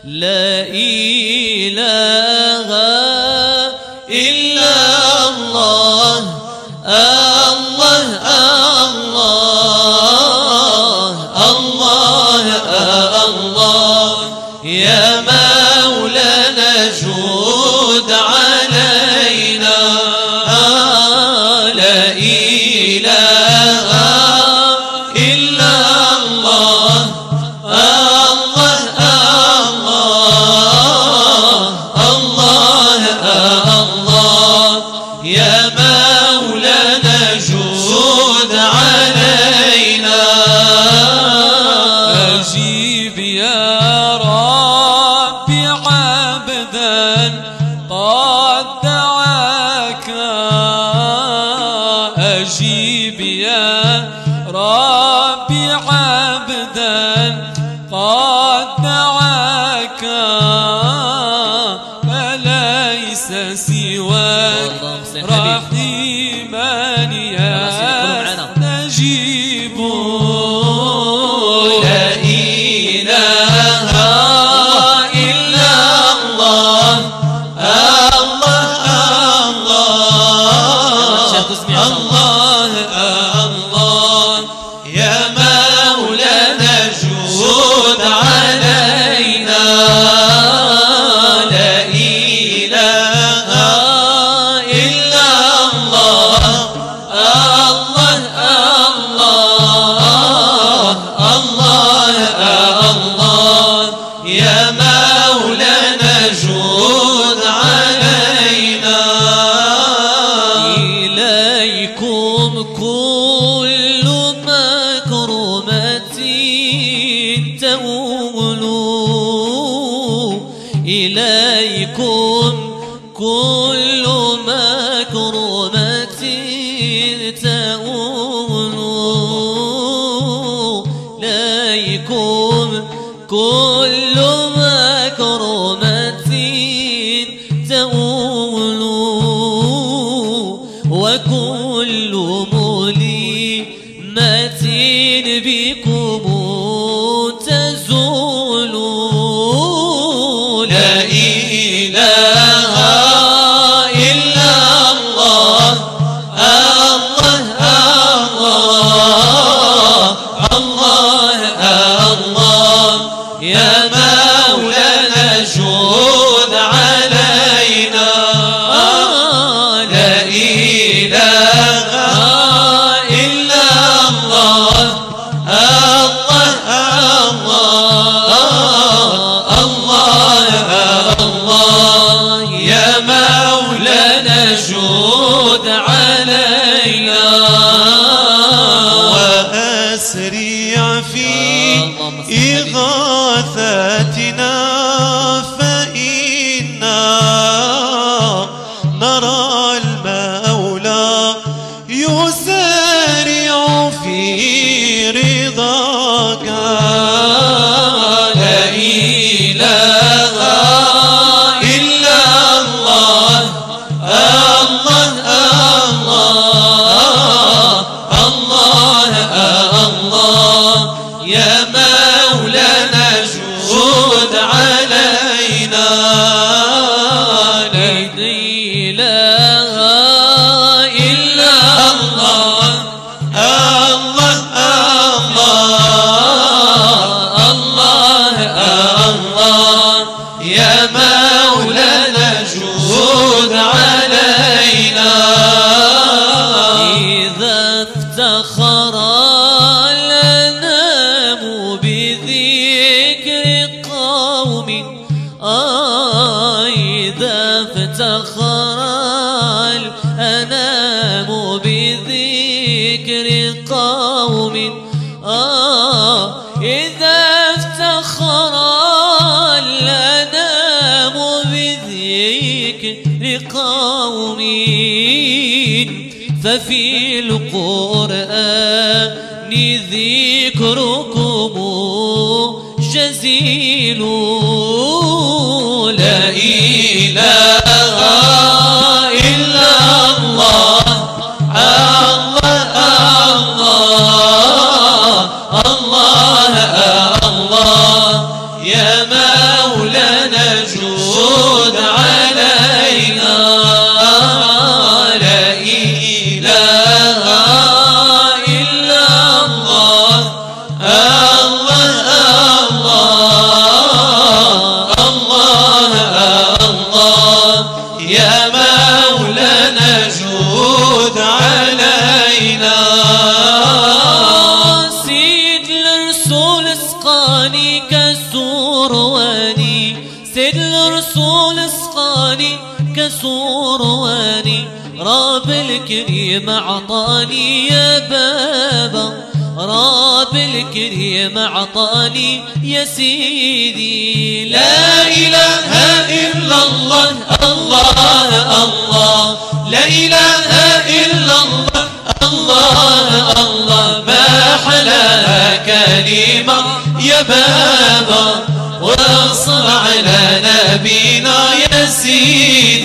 لا إله إلا الله الله الله الله الله يا مولانا جود علينا لا إله إلا الله الله الله الله يا مولانا جود علينا أجيب يا ربي عبدا قد دعاك أجيب يا ربي عبدا قد دعاك فليس سواك رحيما يستجيب لا إله إلا الله الله الله الله يا مولانا جود علينا لا إله إلا الله الله الله الله يا مولانا جود علينا إليكم كل مكرمة تولوا إليكم كل مكرمة تولوا إليكم كل مكرمة تولوا وكل مليمة بكم تزول لا إله إلا الله الله الله يا مولانا جود علينا لا إله إلا الله الله الله يا مولانا جود علينا وأسرع في إغاثتنا فإنا نرى المولى يسارع في رضاك لا إله إلا الله الله الله الله يا مولانا جود علينا لا إله إلا الله الله الله الله يا مولانا جود علينا إذا افتخر الأنام بذكر قوم إذا افتخر الأنام بذكر قوم إذا افتخر الأنام بذكر قوم ففي القرآن ذكركم جزيل لا إله إلا الله الله الله الله يا مولانا جود علينا لا إله إلا الله الله الله الله يا مولانا جود علينا سيد الرسول اسقاني كسورواني سيد الرسول اسقاني كسورواني رب الكريم اعطاني يا بابا رب الكريم اعطاني يا سيدي لا اله الا الله الله الله لا اله الا الله الله الله ما حلاها كلمة يا بابا واصل على نبينا يا سيدي